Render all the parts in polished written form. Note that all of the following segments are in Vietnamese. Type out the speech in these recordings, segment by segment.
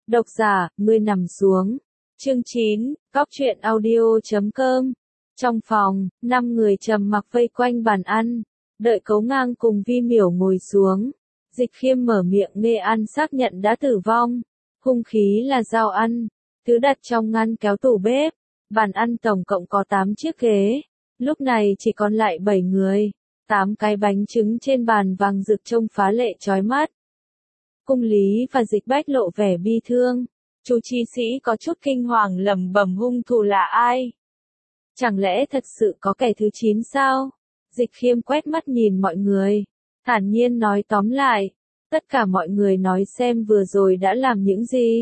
Độc giả, ngươi nằm xuống. Chương 9, Góc truyện audio.com. Trong phòng, 5 người trầm mặc vây quanh bàn ăn, đợi Cấu Ngang cùng Vi Miểu ngồi xuống. Dịch Khiêm mở miệng Nghê An xác nhận đã tử vong. Hung khí là dao ăn, thứ đặt trong ngăn kéo tủ bếp. Bàn ăn tổng cộng có 8 chiếc ghế, lúc này chỉ còn lại 7 người. 8 cái bánh trứng trên bàn vàng rực trông phá lệ chói mắt. Cung Lý và Dịch Bách lộ vẻ bi thương. Chu Chi Sĩ có chút kinh hoàng lẩm bẩm hung thủ là ai? Chẳng lẽ thật sự có kẻ thứ 9 sao? Dịch Khiêm quét mắt nhìn mọi người, thản nhiên nói tóm lại, tất cả mọi người nói xem vừa rồi đã làm những gì.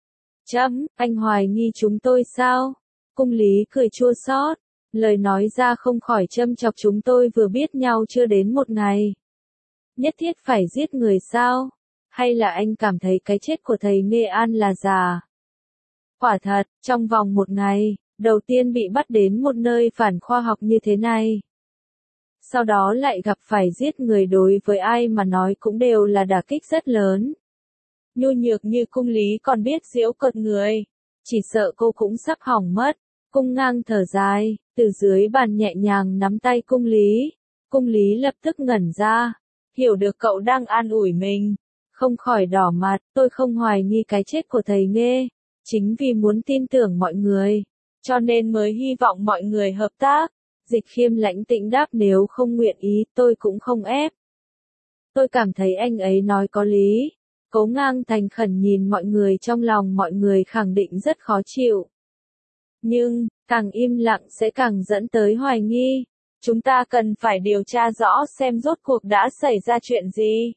Anh hoài nghi chúng tôi sao? Cung Lý cười chua xót, lời nói ra không khỏi châm chọc chúng tôi vừa biết nhau chưa đến một ngày. Nhất thiết phải giết người sao? Hay là anh cảm thấy cái chết của thầy Nghê An là giả? Quả thật, trong vòng một ngày, đầu tiên bị bắt đến một nơi phản khoa học như thế này. Sau đó lại gặp phải giết người, đối với ai mà nói cũng đều là đả kích rất lớn. Nhu nhược như Cung Lý còn biết giễu cợt người, chỉ sợ cô cũng sắp hỏng mất. Cung Ngang thở dài, từ dưới bàn nhẹ nhàng nắm tay Cung Lý. Cung Lý lập tức ngẩn ra, hiểu được cậu đang an ủi mình, không khỏi đỏ mặt. Tôi không hoài nghi cái chết của thầy Nghê, chính vì muốn tin tưởng mọi người, cho nên mới hy vọng mọi người hợp tác. Dịch Khiêm lãnh tĩnh đáp, nếu không nguyện ý tôi cũng không ép. Tôi cảm thấy anh ấy nói có lý. Cấu Ngang thành khẩn nhìn mọi người, trong lòng mọi người khẳng định rất khó chịu. Nhưng, càng im lặng sẽ càng dẫn tới hoài nghi. Chúng ta cần phải điều tra rõ xem rốt cuộc đã xảy ra chuyện gì.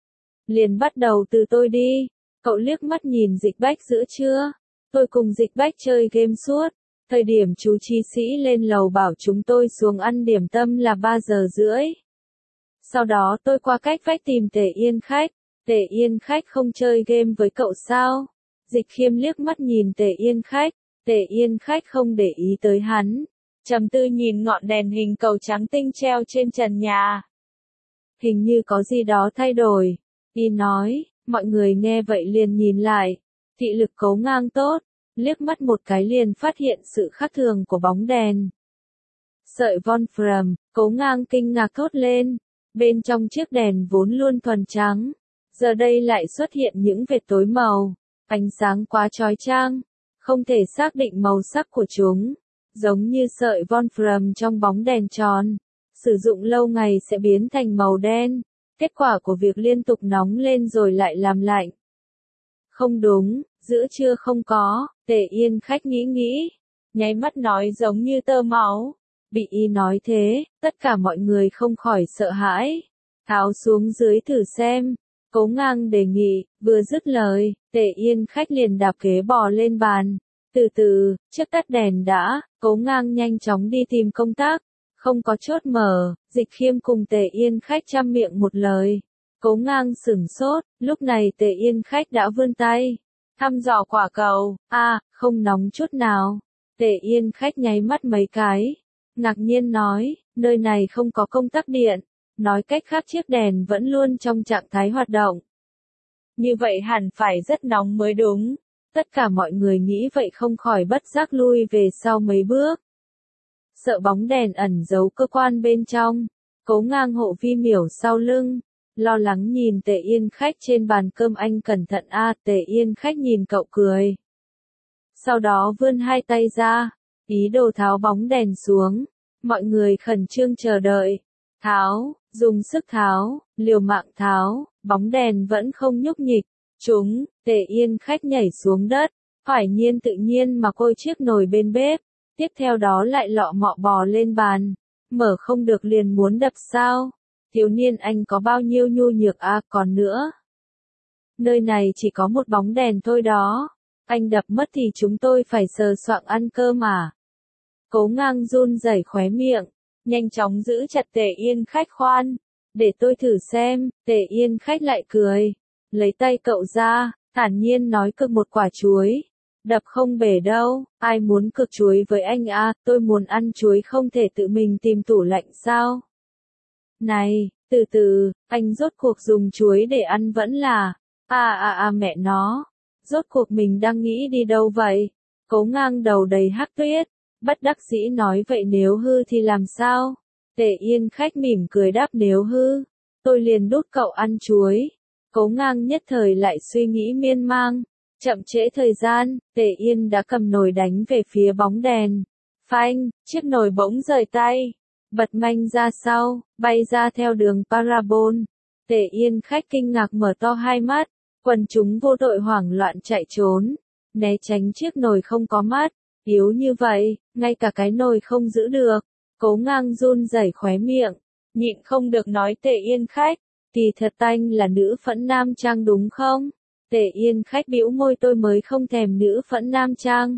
Liền bắt đầu từ tôi đi. Cậu liếc mắt nhìn Dịch Bách. Giữa trưa, tôi cùng Dịch Bách chơi game suốt. Thời điểm chú Chi Sĩ lên lầu bảo chúng tôi xuống ăn điểm tâm là 3 giờ rưỡi. Sau đó tôi qua cách vách tìm Tề Yên Khách. Tề Yên Khách không chơi game với cậu sao? Dịch Khiêm liếc mắt nhìn Tề Yên Khách. Tề Yên Khách không để ý tới hắn, trầm tư nhìn ngọn đèn hình cầu trắng tinh treo trên trần nhà. Hình như có gì đó thay đổi. Y nói, mọi người nghe vậy liền nhìn lại. Thị lực Cấu Ngang tốt, liếc mắt một cái liền phát hiện sự khác thường của bóng đèn. Sợi Wolfram, Cấu Ngang kinh ngạc thốt lên. Bên trong chiếc đèn vốn luôn thuần trắng, giờ đây lại xuất hiện những vệt tối màu, ánh sáng quá chói chang, không thể xác định màu sắc của chúng, giống như sợi Wolfram trong bóng đèn tròn, sử dụng lâu ngày sẽ biến thành màu đen, kết quả của việc liên tục nóng lên rồi lại làm lạnh. Không đúng, giữa trưa không có. Tề Yên Khách nghĩ, nháy mắt nói giống như tơ máu. Bị y nói thế, tất cả mọi người không khỏi sợ hãi. Tháo xuống dưới thử xem. Cấu Ngang đề nghị. Vừa dứt lời, Tề Yên Khách liền đạp ghế bò lên bàn. Từ từ, trước tắt đèn đã. Cấu Ngang nhanh chóng đi tìm công tắc. Không có chốt mở. Dịch Khiêm cùng Tề Yên Khách chăm miệng một lời. Cấu Ngang sửng sốt. Lúc này Tề Yên Khách đã vươn tay, thăm dò quả cầu. Không nóng chút nào. Tề Yên Khách nháy mắt mấy cái, ngạc nhiên nói, nơi này không có công tắc điện. Nói cách khác chiếc đèn vẫn luôn trong trạng thái hoạt động. Như vậy hẳn phải rất nóng mới đúng. Tất cả mọi người nghĩ vậy không khỏi bất giác lui về sau mấy bước. Sợ bóng đèn ẩn giấu cơ quan bên trong. Cấu Ngang hộ Vi Miểu sau lưng, lo lắng nhìn Tề Yên Khách trên bàn cơm. Anh cẩn thận Tề Yên Khách nhìn cậu cười. Sau đó vươn hai tay ra, ý đồ tháo bóng đèn xuống. Mọi người khẩn trương chờ đợi. Tháo, dùng sức tháo, liều mạng tháo, bóng đèn vẫn không nhúc nhích. Tề Yên Khách nhảy xuống đất, hoài nhiên tự nhiên mà côi chiếc nồi bên bếp. Tiếp theo đó lại lọ mọ bò lên bàn. Mở không được liền muốn đập sao? Thiếu niên anh có bao nhiêu nhu nhược còn nữa. Nơi này chỉ có một bóng đèn thôi đó. Anh đập mất thì chúng tôi phải sờ soạng ăn cơm à? Cấu Ngang run rẩy khóe miệng, nhanh chóng giữ chặt Tề Yên Khách. Khoan, để tôi thử xem. Tề Yên Khách lại cười, lấy tay cậu ra, thản nhiên nói cực một quả chuối. Đập không bể đâu, ai muốn cực chuối với anh tôi muốn ăn chuối không thể tự mình tìm tủ lạnh sao? Này, từ từ, anh rốt cuộc dùng chuối để ăn vẫn là, mẹ nó. Rốt cuộc mình đang nghĩ đi đâu vậy? Cố Ngang đầu đầy hắc tuyết, bất đắc dĩ nói vậy nếu hư thì làm sao? Tề Yên Khách mỉm cười đáp nếu hư, tôi liền đút cậu ăn chuối. Cố Ngang nhất thời lại suy nghĩ miên man, chậm trễ thời gian, Tề Yên đã cầm nồi đánh về phía bóng đèn. Phanh, chiếc nồi bỗng rời tay, bật mạnh ra sau, bay ra theo đường parabol. Tề Yên Khách kinh ngạc mở to hai mắt, quần chúng vô đội hoảng loạn chạy trốn, né tránh chiếc nồi không có mắt, yếu như vậy, ngay cả cái nồi không giữ được. Cố Ngang run rẩy khóe miệng, nhịn không được nói Tề Yên Khách, kỳ thật anh là nữ phẫn nam trang đúng không? Tề Yên Khách bĩu môi tôi mới không thèm nữ phẫn nam trang.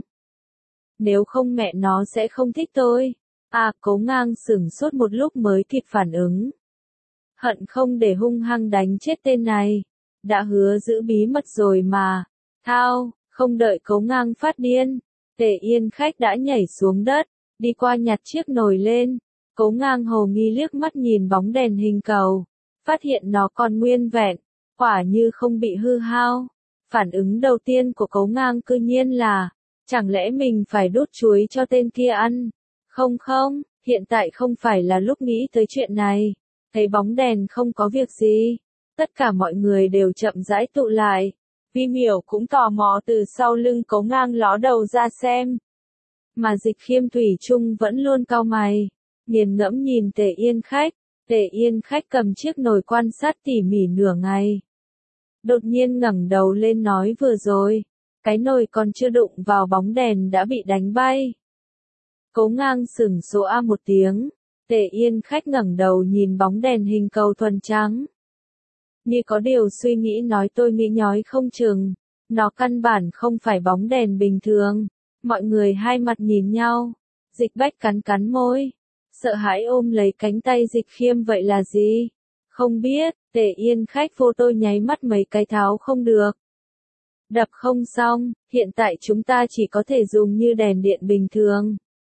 Nếu không mẹ nó sẽ không thích tôi. À, Cố Ngang sửng sốt một lúc mới kịp phản ứng. Hận không để hung hăng đánh chết tên này. Đã hứa giữ bí mật rồi mà. Thao, không đợi Cố Ngang phát điên. Tề Yên Khách đã nhảy xuống đất, đi qua nhặt chiếc nồi lên. Cố Ngang hồ nghi liếc mắt nhìn bóng đèn hình cầu, phát hiện nó còn nguyên vẹn, quả như không bị hư hao. Phản ứng đầu tiên của Cố Ngang cư nhiên là, chẳng lẽ mình phải đút chuối cho tên kia ăn? Không không, hiện tại không phải là lúc nghĩ tới chuyện này. Thấy bóng đèn không có việc gì, tất cả mọi người đều chậm rãi tụ lại. Vi Miểu cũng tò mò từ sau lưng Cố Ngang ló đầu ra xem. Mà Dịch Khiêm thủy chung vẫn luôn cau mày, nghiền ngẫm nhìn Tề Yên Khách. Tề Yên Khách cầm chiếc nồi quan sát tỉ mỉ nửa ngày. Đột nhiên ngẩng đầu lên nói vừa rồi, cái nồi còn chưa đụng vào bóng đèn đã bị đánh bay. Cố Ngang sửng sốt a một tiếng, Tề Yên Khách ngẩng đầu nhìn bóng đèn hình cầu thuần trắng. Như có điều suy nghĩ nói tôi nghĩ nhói không chừng, nó căn bản không phải bóng đèn bình thường. Mọi người hai mặt nhìn nhau, Dịch Bách cắn cắn môi, sợ hãi ôm lấy cánh tay Dịch Khiêm vậy là gì? Không biết, Tề Yên Khách vô tôi nháy mắt mấy cái tháo không được. Đập không xong, hiện tại chúng ta chỉ có thể dùng như đèn điện bình thường.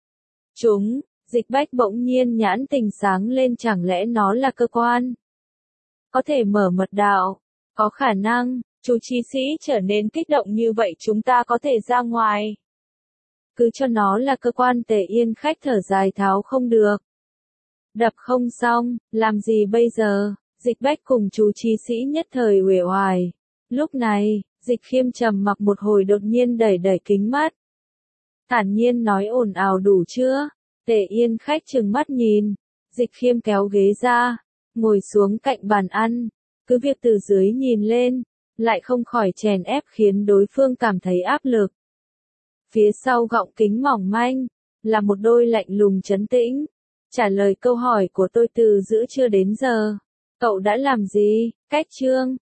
Dịch Bách bỗng nhiên nhãn tình sáng lên chẳng lẽ nó là cơ quan? Có thể mở mật đạo, có khả năng, chú trí sĩ trở nên kích động như vậy chúng ta có thể ra ngoài. Cứ cho nó là cơ quan. Tề Yên Khách thở dài tháo không được. Đập không xong, làm gì bây giờ? Dịch Bách cùng chú trí sĩ nhất thời uể oải. Lúc này, Dịch Khiêm trầm mặc một hồi đột nhiên đẩy kính mắt. Thản nhiên nói ồn ào đủ chưa? Tề Yên Khách trừng mắt nhìn. Dịch Khiêm kéo ghế ra, ngồi xuống cạnh bàn ăn. Cứ việc từ dưới nhìn lên, lại không khỏi chèn ép khiến đối phương cảm thấy áp lực. Phía sau gọng kính mỏng manh, là một đôi lạnh lùng trấn tĩnh. Trả lời câu hỏi của tôi từ giữa trưa đến giờ. Cậu đã làm gì? Cách chương.